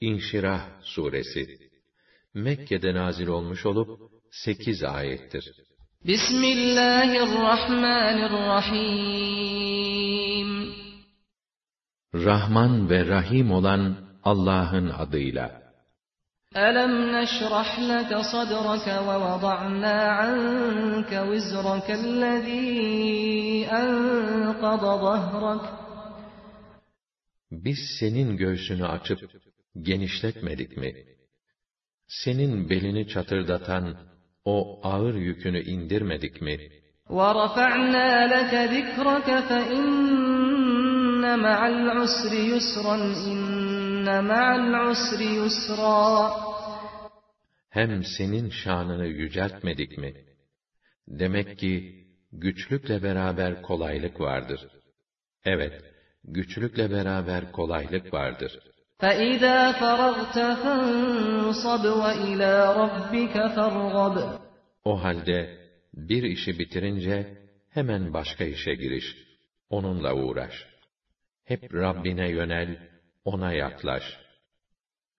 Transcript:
İnşirah suresi Mekke'de nazil olmuş olup 8 ayettir. Bismillahirrahmanirrahim. Rahman ve Rahim olan Allah'ın adıyla. Alam neşrah leke sadreke ve vada'na anke vizrakellezî enqada zahrak. Biz senin göğsünü açıp genişletmedik mi? Senin belini çatırdatan o ağır yükünü indirmedik mi? وَرَفَعْنَا لَكَ ذِكْرَكَ فَإِنَّ مَعَ الْعُسْرِ يُسْرًا إِنَّ مَعَ الْعُسْرِ يُسْرًا. Hem senin şanını yüceltmedik mi? Demek ki güçlükle beraber kolaylık vardır. Evet, güçlükle beraber kolaylık vardır. فَإِذَا فَرَغْتَ فَانصَبْ وَإِلَى رَبِّكَ فَارْغَبْ. O halde bir işi bitirince hemen başka işe giriş. Onunla uğraş. Hep Rabbine yönel, ona yaklaş.